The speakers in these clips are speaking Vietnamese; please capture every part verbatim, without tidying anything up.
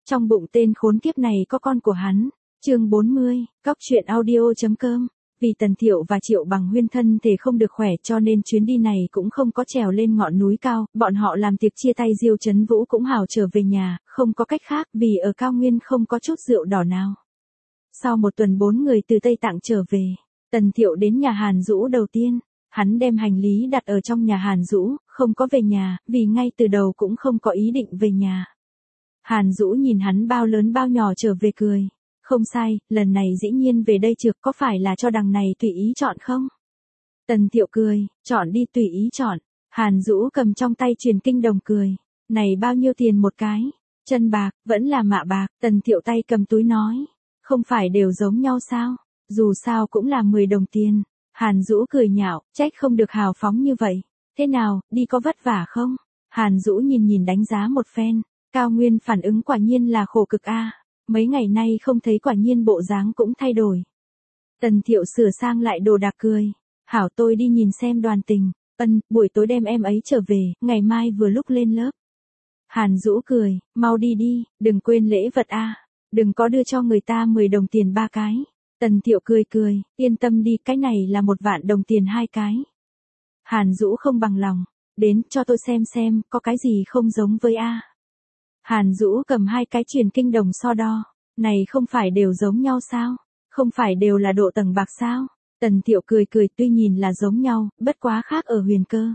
Trong bụng tên khốn kiếp này có con của hắn. Chương bốn mươi, Cóc truyện audio.com. Vì Tần Thiệu và Triệu Bằng Huyên thân thể không được khỏe cho nên chuyến đi này cũng không có trèo lên ngọn núi cao, bọn họ làm tiệc chia tay Diêu Chấn Vũ cũng hào trở về nhà, không có cách khác vì ở cao nguyên không có chút rượu đỏ nào. Sau một tuần bốn người từ Tây Tạng trở về, Tần Thiệu đến nhà Hàn Dũ đầu tiên, hắn đem hành lý đặt ở trong nhà Hàn Dũ, không có về nhà, vì ngay từ đầu cũng không có ý định về nhà. Hàn Dũ nhìn hắn bao lớn bao nhỏ trở về cười. Không sai, lần này dĩ nhiên về đây trượt có phải là cho đằng này tùy ý chọn không? Tần Thiệu cười, chọn đi tùy ý chọn. Hàn Dũ cầm trong tay truyền kinh đồng cười. Này bao nhiêu tiền một cái? Chân bạc, vẫn là mạ bạc. Tần Thiệu tay cầm túi nói. Không phải đều giống nhau sao? Dù sao cũng là mười đồng tiền. Hàn Dũ cười nhạo, trách không được hào phóng như vậy. Thế nào, đi có vất vả không? Hàn Dũ nhìn nhìn đánh giá một phen. Cao Nguyên phản ứng quả nhiên là khổ cực a. Mấy ngày nay không thấy quả nhiên bộ dáng cũng thay đổi. Tần Thiệu sửa sang lại đồ đạc cười. Hảo tôi đi nhìn xem Đoàn Tình. Ân, buổi tối đem em ấy trở về, ngày mai vừa lúc lên lớp. Hàn Dũ cười, mau đi đi, đừng quên lễ vật a. Đừng có đưa cho người ta mười đồng tiền ba cái. Tần Thiệu cười cười, yên tâm đi, cái này là một vạn đồng tiền hai cái. Hàn Dũ không bằng lòng, đến cho tôi xem xem, có cái gì không giống với a. Hàn Dũ cầm hai cái truyền kinh đồng so đo, này không phải đều giống nhau sao? Không phải đều là độ tầng bạc sao? Tần Thiệu cười cười, tuy nhìn là giống nhau, bất quá khác ở huyền cơ.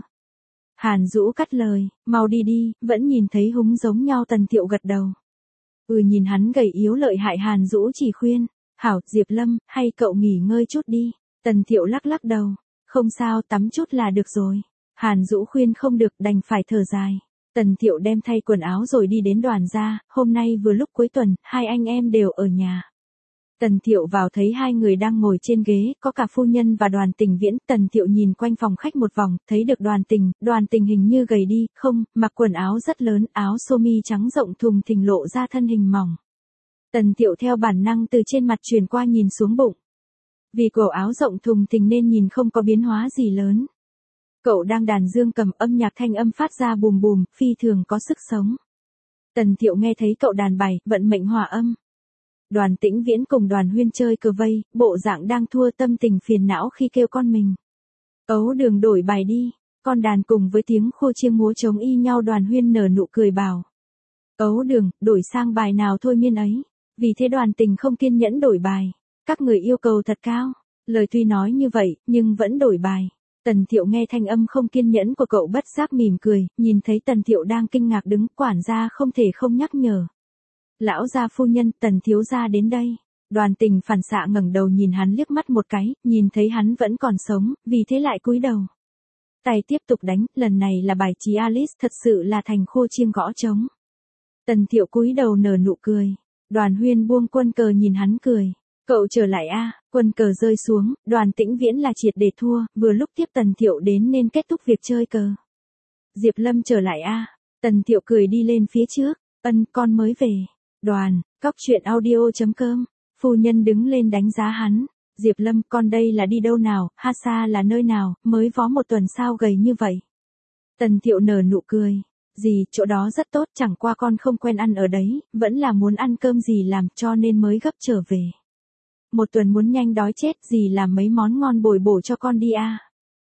Hàn Dũ cắt lời, mau đi đi, vẫn nhìn thấy húng giống nhau. Tần Thiệu gật đầu. Ừ, nhìn hắn gầy yếu lợi hại, Hàn Dũ chỉ khuyên, hảo, Diệp Lâm, hay cậu nghỉ ngơi chút đi. Tần Thiệu lắc lắc đầu, không sao, tắm chút là được rồi. Hàn Dũ khuyên không được, đành phải thở dài. Tần Thiệu đem thay quần áo rồi đi đến Đoàn gia, hôm nay vừa lúc cuối tuần, hai anh em đều ở nhà. Tần Thiệu vào thấy hai người đang ngồi trên ghế, có cả phu nhân và Đoàn Tình Viễn. Tần Thiệu nhìn quanh phòng khách một vòng, thấy được Đoàn Tình, Đoàn Tình hình như gầy đi, không, mặc quần áo rất lớn, áo sơ mi trắng rộng thùng thình lộ ra thân hình mỏng. Tần Thiệu theo bản năng từ trên mặt truyền qua nhìn xuống bụng. Vì cổ áo rộng thùng thình nên nhìn không có biến hóa gì lớn. Cậu đang đàn dương cầm, âm nhạc thanh âm phát ra bùm bùm, phi thường có sức sống. Tần Thiệu nghe thấy cậu đàn bài, vận mệnh hòa âm. Đoàn Tĩnh Viễn cùng Đoàn Huyên chơi cờ vây, bộ dạng đang thua, tâm tình phiền não khi kêu con mình. Ấu Đường đổi bài đi, con đàn cùng với tiếng khô chiêng múa trống y nhau. Đoàn Huyên nở nụ cười bảo. Ấu Đường, đổi sang bài nào thôi miên ấy. Vì thế Đoàn Tình không kiên nhẫn đổi bài. Các người yêu cầu thật cao. Lời tuy nói như vậy, nhưng vẫn đổi bài. Tần Thiệu nghe thanh âm không kiên nhẫn của cậu bất giác mỉm cười, nhìn thấy Tần Thiệu đang kinh ngạc đứng, quản gia không thể không nhắc nhở. Lão gia phu nhân, Tần thiếu gia đến đây. Đoàn Tình phản xạ ngẩng đầu nhìn hắn liếc mắt một cái, nhìn thấy hắn vẫn còn sống, vì thế lại cúi đầu. Tay tiếp tục đánh, lần này là bài trí Alice, thật sự là thành khô chiêng gõ trống. Tần Thiệu cúi đầu nở nụ cười. Đoàn Huyên buông quân cờ nhìn hắn cười. Cậu trở lại a. Quân cờ rơi xuống, Đoàn Tĩnh Viễn là triệt để thua, vừa lúc tiếp Tần Thiệu đến nên kết thúc việc chơi cờ. Diệp Lâm trở lại a. Tần Thiệu cười đi lên phía trước, ân, con mới về. Đoàn, Cóc truyện audio.com. Phu nhân đứng lên đánh giá hắn. Diệp Lâm, con đây là đi đâu nào, ha xa là nơi nào, mới vó một tuần sao gầy như vậy. Tần Thiệu nở nụ cười. Gì, chỗ đó rất tốt, chẳng qua con không quen ăn ở đấy, vẫn là muốn ăn cơm gì làm cho nên mới gấp trở về. Một tuần muốn nhanh đói chết, gì làm mấy món ngon bồi bổ cho con đi a.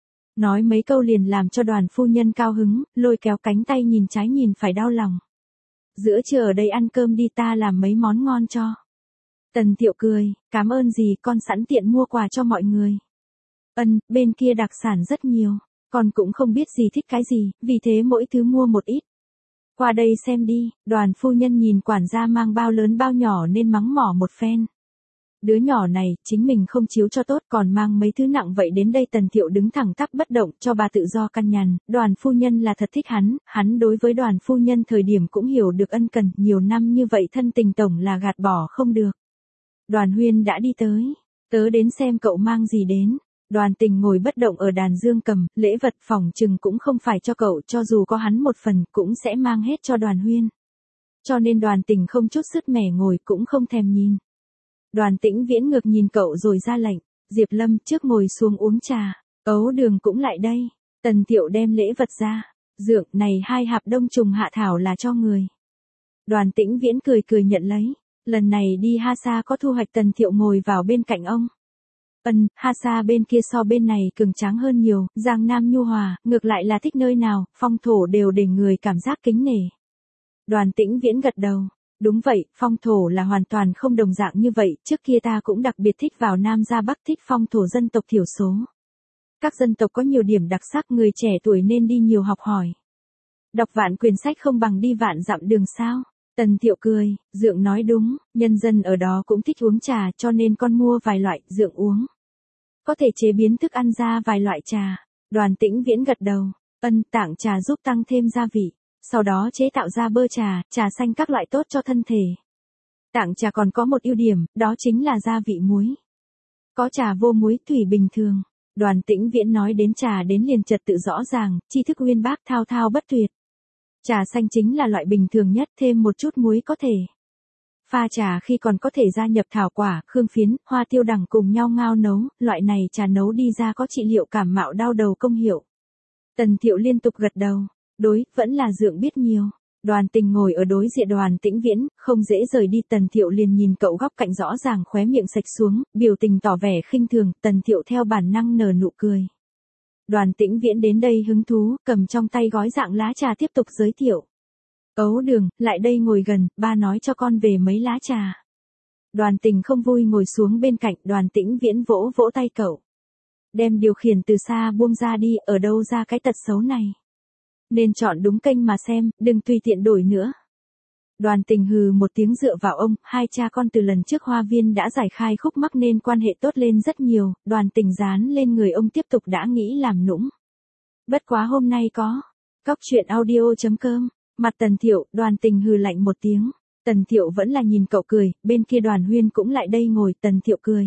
Nói mấy câu liền làm cho Đoàn phu nhân cao hứng, lôi kéo cánh tay nhìn trái nhìn phải đau lòng. Giữa trưa ở đây ăn cơm đi, ta làm mấy món ngon cho. Tần Thiệu cười, cảm ơn gì, con sẵn tiện mua quà cho mọi người. Ân, bên kia đặc sản rất nhiều, con cũng không biết gì thích cái gì, vì thế mỗi thứ mua một ít. Qua đây xem đi. Đoàn phu nhân nhìn quản gia mang bao lớn bao nhỏ nên mắng mỏ một phen. Đứa nhỏ này, chính mình không chiếu cho tốt còn mang mấy thứ nặng vậy đến đây. Tần Thiệu đứng thẳng tắp bất động, cho bà tự do căn nhằn. Đoàn phu nhân là thật thích hắn, hắn đối với Đoàn phu nhân thời điểm cũng hiểu được ân cần, nhiều năm như vậy thân tình tổng là gạt bỏ không được. Đoàn Huyên đã đi tới, tớ đến xem cậu mang gì đến. Đoàn Tình ngồi bất động ở đàn dương cầm, lễ vật phòng trừng cũng không phải cho cậu, cho dù có hắn một phần cũng sẽ mang hết cho Đoàn Huyên. Cho nên Đoàn Tình không chút sứt mẻ ngồi cũng không thèm nhìn. Đoàn Tĩnh Viễn ngược nhìn cậu rồi ra lệnh, Diệp Lâm trước ngồi xuống uống trà. Ấu Đường cũng lại đây. Tần Thiệu đem lễ vật ra. Dượng, này hai hạp đông trùng hạ thảo là cho người. Đoàn Tĩnh Viễn cười cười nhận lấy. Lần này đi Hasa có thu hoạch. Tần Thiệu ngồi vào bên cạnh ông. Ân, Hasa bên kia so bên này cường tráng hơn nhiều, Giang Nam nhu hòa, ngược lại là thích nơi nào, phong thổ đều để người cảm giác kính nể. Đoàn Tĩnh Viễn gật đầu. Đúng vậy, phong thổ là hoàn toàn không đồng dạng như vậy, trước kia ta cũng đặc biệt thích vào Nam ra Bắc, thích phong thổ dân tộc thiểu số. Các dân tộc có nhiều điểm đặc sắc, người trẻ tuổi nên đi nhiều học hỏi. Đọc vạn quyển sách không bằng đi vạn dặm đường sao. Tần Thiệu cười, Dượng nói đúng, nhân dân ở đó cũng thích uống trà cho nên con mua vài loại, Dượng uống. Có thể chế biến thức ăn ra vài loại trà. Đoàn Tĩnh Viễn gật đầu. Ân, tảng trà giúp tăng thêm gia vị. Sau đó chế tạo ra bơ trà, trà xanh các loại tốt cho thân thể. Tảng trà còn có một ưu điểm, đó chính là gia vị muối. Có trà vô muối thủy bình thường. Đoàn Tĩnh Viễn nói đến trà đến liền trật tự rõ ràng, tri thức uyên bác thao thao bất tuyệt. Trà xanh chính là loại bình thường nhất, thêm một chút muối có thể. Pha trà khi còn có thể gia nhập thảo quả, khương phiến, hoa tiêu đằng cùng nhau ngao nấu, loại này trà nấu đi ra có trị liệu cảm mạo đau đầu công hiệu. Tần Thiệu liên tục gật đầu. Đối, vẫn là Dượng biết nhiều. Đoàn Tình ngồi ở đối diện Đoàn Tĩnh Viễn, không dễ rời đi. Tần Thiệu liền nhìn cậu góc cạnh rõ ràng khóe miệng sạch xuống, biểu tình tỏ vẻ khinh thường. Tần Thiệu theo bản năng nở nụ cười. Đoàn Tĩnh Viễn đến đây hứng thú, cầm trong tay gói dạng lá trà tiếp tục giới thiệu. Ấu Đường, lại đây ngồi gần, ba nói cho con về mấy lá trà. Đoàn Tình không vui ngồi xuống bên cạnh. Đoàn Tĩnh Viễn vỗ vỗ tay cậu. Đem điều khiển từ xa buông ra đi, ở đâu ra cái tật xấu này. Nên chọn đúng kênh mà xem, đừng tùy tiện đổi nữa. Đoàn Tình hừ một tiếng dựa vào ông, hai cha con từ lần trước Hoa Viên đã giải khai khúc mắc nên quan hệ tốt lên rất nhiều. Đoàn Tình dán lên người ông tiếp tục đã nghĩ làm nũng. Bất quá hôm nay có. Cóc truyện audio chấm com. Mặt Tần Thiệu, Đoàn Tình hừ lạnh một tiếng. Tần Thiệu vẫn là nhìn cậu cười, bên kia Đoàn Huyên cũng lại đây ngồi. Tần Thiệu cười.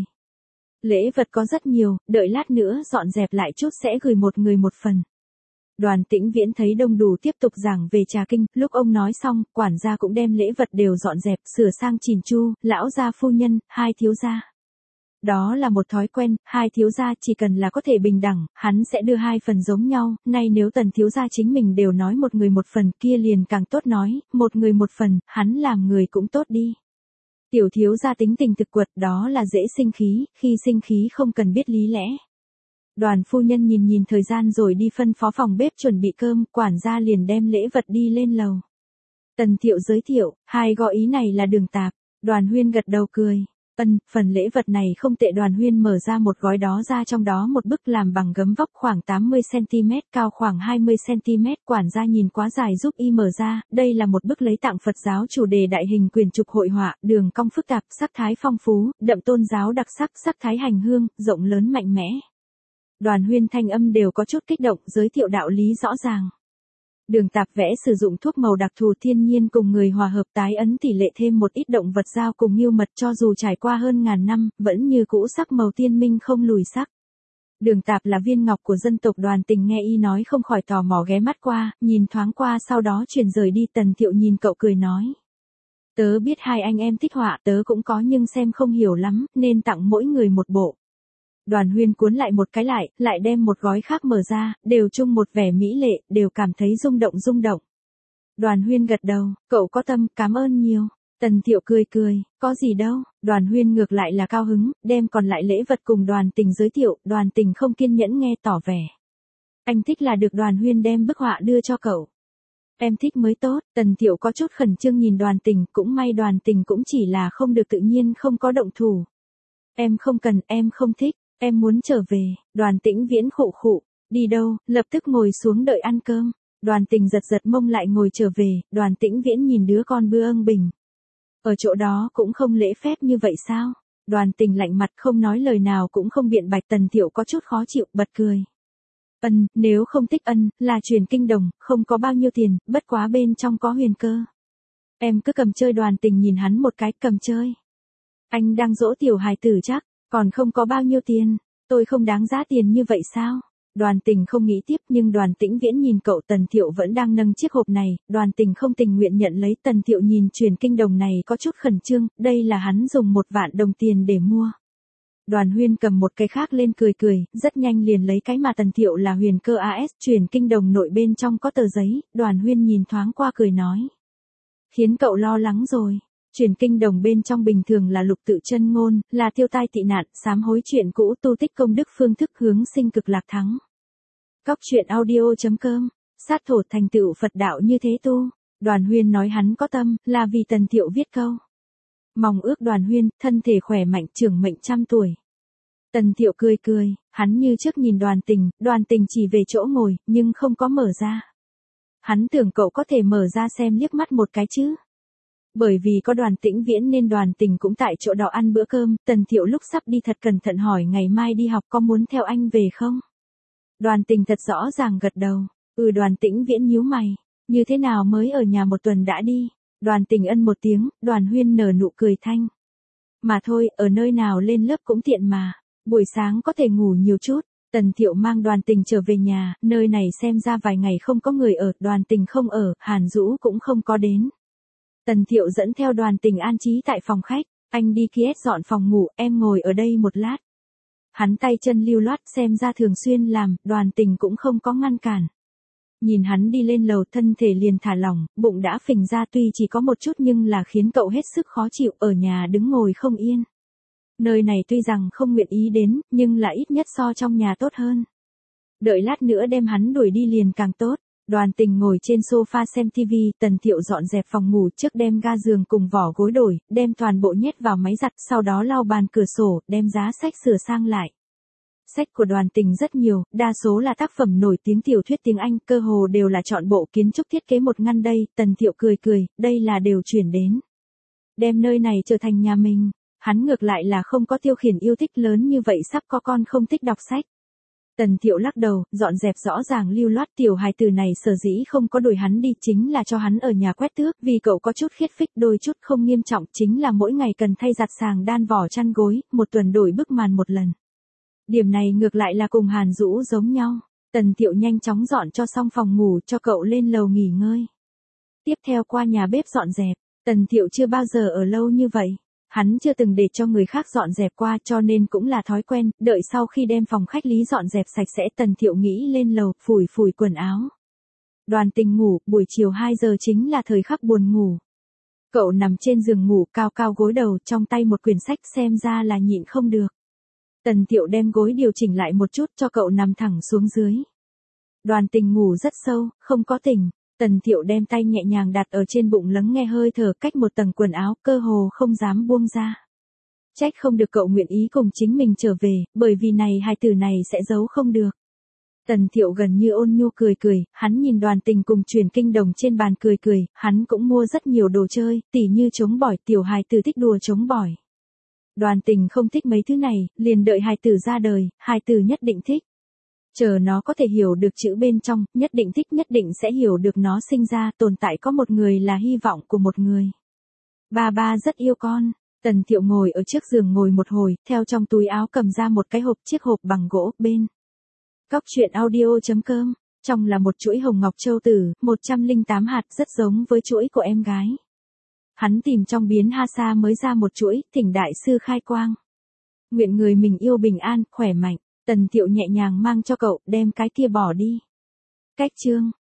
Lễ vật có rất nhiều, đợi lát nữa dọn dẹp lại chút sẽ gửi một người một phần. Đoàn Tĩnh Viễn thấy đông đủ tiếp tục giảng về trà kinh, lúc ông nói xong, quản gia cũng đem lễ vật đều dọn dẹp, sửa sang chỉn chu, lão gia phu nhân, hai thiếu gia. Đó là một thói quen, hai thiếu gia chỉ cần là có thể bình đẳng, hắn sẽ đưa hai phần giống nhau, nay nếu Tần thiếu gia chính mình đều nói một người một phần kia liền càng tốt nói, một người một phần, hắn làm người cũng tốt đi. Tiểu thiếu gia tính tình thực quật, đó là dễ sinh khí, khi sinh khí không cần biết lý lẽ. Đoàn phu nhân nhìn nhìn thời gian rồi đi phân phó phòng bếp chuẩn bị cơm, quản gia liền đem lễ vật đi lên lầu. Tần Thiệu giới thiệu, hai gợi ý này là đường tạp. Đoàn Huyên gật đầu cười. Ân, phần lễ vật này không tệ. Đoàn Huyên mở ra một gói đó ra, trong đó một bức làm bằng gấm vóc khoảng tám mươi xăng-ti-mét, cao khoảng hai mươi xăng-ti-mét. Quản gia nhìn quá dài giúp y mở ra, đây là một bức lấy tặng Phật giáo chủ đề đại hình quyển trục hội họa, đường cong phức tạp, sắc thái phong phú, đậm tôn giáo đặc sắc, sắc thái hành hương, rộng lớn mạnh mẽ. Đoàn Huyên thanh âm đều có chút kích động, giới thiệu đạo lý rõ ràng. Đường tạp vẽ sử dụng thuốc màu đặc thù thiên nhiên cùng người hòa hợp, tái ấn tỷ lệ thêm một ít động vật dao cùng nghêu mật, cho dù trải qua hơn ngàn năm, vẫn như cũ sắc màu tiên minh không lùi sắc. Đường tạp là viên ngọc của dân tộc. Đoàn Tình nghe y nói không khỏi tò mò ghé mắt qua, nhìn thoáng qua sau đó chuyển rời đi. Tần Thiệu nhìn cậu cười nói. Tớ biết hai anh em thích họa, tớ cũng có nhưng xem không hiểu lắm, nên tặng mỗi người một bộ. Đoàn Huyên cuốn lại một cái lại, lại đem một gói khác mở ra, đều chung một vẻ mỹ lệ, đều cảm thấy rung động rung động. Đoàn Huyên gật đầu, cậu có tâm, cảm ơn nhiều. Tần Thiệu cười cười, có gì đâu. Đoàn Huyên ngược lại là cao hứng, đem còn lại lễ vật cùng Đoàn Tình giới thiệu. Đoàn Tình không kiên nhẫn nghe, tỏ vẻ. Anh thích là được. Đoàn Huyên đem bức họa đưa cho cậu. Em thích mới tốt. Tần Thiệu có chút khẩn trương nhìn Đoàn Tình, cũng may Đoàn Tình cũng chỉ là không được tự nhiên không có động thủ. Em không cần, em không thích. Em muốn trở về. Đoàn Tĩnh Viễn khụ khụ. Đi đâu, lập tức ngồi xuống đợi ăn cơm. Đoàn Tình giật giật mông lại ngồi trở về. Đoàn Tĩnh Viễn nhìn đứa con bưa âng bình. Ở chỗ đó cũng không lễ phép như vậy sao? Đoàn Tình lạnh mặt không nói lời nào cũng không biện bạch. Tần Thiệu có chút khó chịu, bật cười. Ân, nếu không thích ân, là truyền kinh đồng, không có bao nhiêu tiền, bất quá bên trong có huyền cơ. Em cứ cầm chơi. Đoàn Tình nhìn hắn một cái, cầm chơi. Anh đang dỗ tiểu hài tử chắc. Còn không có bao nhiêu tiền, tôi không đáng giá tiền như vậy sao? Đoàn Tình không nghĩ tiếp, nhưng Đoàn Tĩnh Viễn nhìn cậu. Tần Thiệu vẫn đang nâng chiếc hộp này, Đoàn Tình không tình nguyện nhận lấy. Tần Thiệu nhìn truyền kinh đồng này có chút khẩn trương, đây là hắn dùng một vạn đồng tiền để mua. Đoàn Huyên cầm một cái khác lên cười cười, rất nhanh liền lấy cái mà Tần Thiệu là huyền cơ a ét, truyền kinh đồng nội bên trong có tờ giấy. Đoàn Huyên nhìn thoáng qua cười nói. Khiến cậu lo lắng rồi. Truyền kinh đồng bên trong bình thường là lục tự chân ngôn, là tiêu tai tị nạn, sám hối chuyện cũ, tu tích công đức, phương thức hướng sinh cực lạc thắng. Cóc truyện audio chấm com. Sát thổ thành tựu Phật đạo như thế tu. Đoàn Huyên nói hắn có tâm, là vì Tần Thiệu viết câu. Mong ước Đoàn Huyên, thân thể khỏe mạnh, trưởng mệnh trăm tuổi. Tần Thiệu cười cười, hắn như trước nhìn Đoàn Tình, Đoàn Tình chỉ về chỗ ngồi, nhưng không có mở ra. Hắn tưởng cậu có thể mở ra xem liếc mắt một cái chứ. Bởi vì có Đoàn Tĩnh Viễn nên Đoàn Tình cũng tại chỗ đó ăn bữa cơm, Tần Thiệu lúc sắp đi thật cẩn thận hỏi ngày mai đi học có muốn theo anh về không? Đoàn Tình thật rõ ràng gật đầu, ừ. Đoàn Tĩnh Viễn nhíu mày, như thế nào mới ở nhà một tuần đã đi? Đoàn Tình ân một tiếng, Đoàn Huyên nở nụ cười thanh. Mà thôi, ở nơi nào lên lớp cũng tiện mà, buổi sáng có thể ngủ nhiều chút. Tần Thiệu mang Đoàn Tình trở về nhà, nơi này xem ra vài ngày không có người ở, Đoàn Tình không ở, Hàn Dũ cũng không có đến. Tần Thiệu dẫn theo Đoàn Tình an trí tại phòng khách, anh đi kia dọn phòng ngủ, em ngồi ở đây một lát. Hắn tay chân lưu loát xem ra thường xuyên làm, Đoàn Tình cũng không có ngăn cản. Nhìn hắn đi lên lầu thân thể liền thả lỏng, bụng đã phình ra tuy chỉ có một chút nhưng là khiến cậu hết sức khó chịu, ở nhà đứng ngồi không yên. Nơi này tuy rằng không nguyện ý đến, nhưng là ít nhất so trong nhà tốt hơn. Đợi lát nữa đem hắn đuổi đi liền càng tốt. Đoàn Tình ngồi trên sofa xem tivi, Tần Thiệu dọn dẹp phòng ngủ trước đem ga giường cùng vỏ gối đổi, đem toàn bộ nhét vào máy giặt, sau đó lau bàn cửa sổ, đem giá sách sửa sang lại. Sách của Đoàn Tình rất nhiều, đa số là tác phẩm nổi tiếng tiểu thuyết tiếng Anh, cơ hồ đều là chọn bộ kiến trúc thiết kế một ngăn đây, Tần Thiệu cười cười, đây là đều chuyển đến. Đem nơi này trở thành nhà mình, hắn ngược lại là không có tiêu khiển yêu thích lớn như vậy sắp có con không thích đọc sách. Tần Thiệu lắc đầu, dọn dẹp rõ ràng lưu loát, tiểu hài tử này sở dĩ không có đuổi hắn đi chính là cho hắn ở nhà quét tước, vì cậu có chút khiết phích, đôi chút không nghiêm trọng, chính là mỗi ngày cần thay giặt sàng đan vỏ chăn gối, một tuần đổi bức màn một lần. Điểm này ngược lại là cùng Hàn Dũ giống nhau. Tần Thiệu nhanh chóng dọn cho xong phòng ngủ cho cậu lên lầu nghỉ ngơi. Tiếp theo qua nhà bếp dọn dẹp, Tần Thiệu chưa bao giờ ở lâu như vậy. Hắn chưa từng để cho người khác dọn dẹp qua cho nên cũng là thói quen, đợi sau khi đem phòng khách lý dọn dẹp sạch sẽ Tần Thiệu nghĩ lên lầu, phủi phủi quần áo. Đoàn Tình ngủ, buổi chiều hai giờ chính là thời khắc buồn ngủ. Cậu nằm trên giường ngủ cao cao gối đầu, trong tay một quyển sách xem ra là nhịn không được. Tần Thiệu đem gối điều chỉnh lại một chút cho cậu nằm thẳng xuống dưới. Đoàn Tình ngủ rất sâu, không có tỉnh. Tần Thiệu đem tay nhẹ nhàng đặt ở trên bụng lắng nghe hơi thở cách một tầng quần áo, cơ hồ không dám buông ra. Trách không được cậu nguyện ý cùng chính mình trở về, bởi vì này hài tử này sẽ giấu không được. Tần Thiệu gần như ôn nhu cười cười, hắn nhìn Đoàn Tình cùng truyền kinh đồng trên bàn cười cười, hắn cũng mua rất nhiều đồ chơi, tỉ như trống bỏi, tiểu hài tử thích đùa trống bỏi. Đoàn Tình không thích mấy thứ này, liền đợi hài tử ra đời, hài tử nhất định thích. Chờ nó có thể hiểu được chữ bên trong, nhất định thích, nhất định sẽ hiểu được nó sinh ra, tồn tại có một người là hy vọng của một người. Ba ba rất yêu con. Tần Thiệu ngồi ở trước giường ngồi một hồi, theo trong túi áo cầm ra một cái hộp, chiếc hộp bằng gỗ, bên. Cóc truyện audio chấm com, trong là một chuỗi hồng ngọc châu tử, một trăm lẻ tám hạt rất giống với chuỗi của em gái. Hắn tìm trong biến ha sa mới ra một chuỗi, thỉnh đại sư khai quang. Nguyện người mình yêu bình an, khỏe mạnh. Tần Thiệu nhẹ nhàng mang cho cậu, đem cái kia bỏ đi. Cách chương.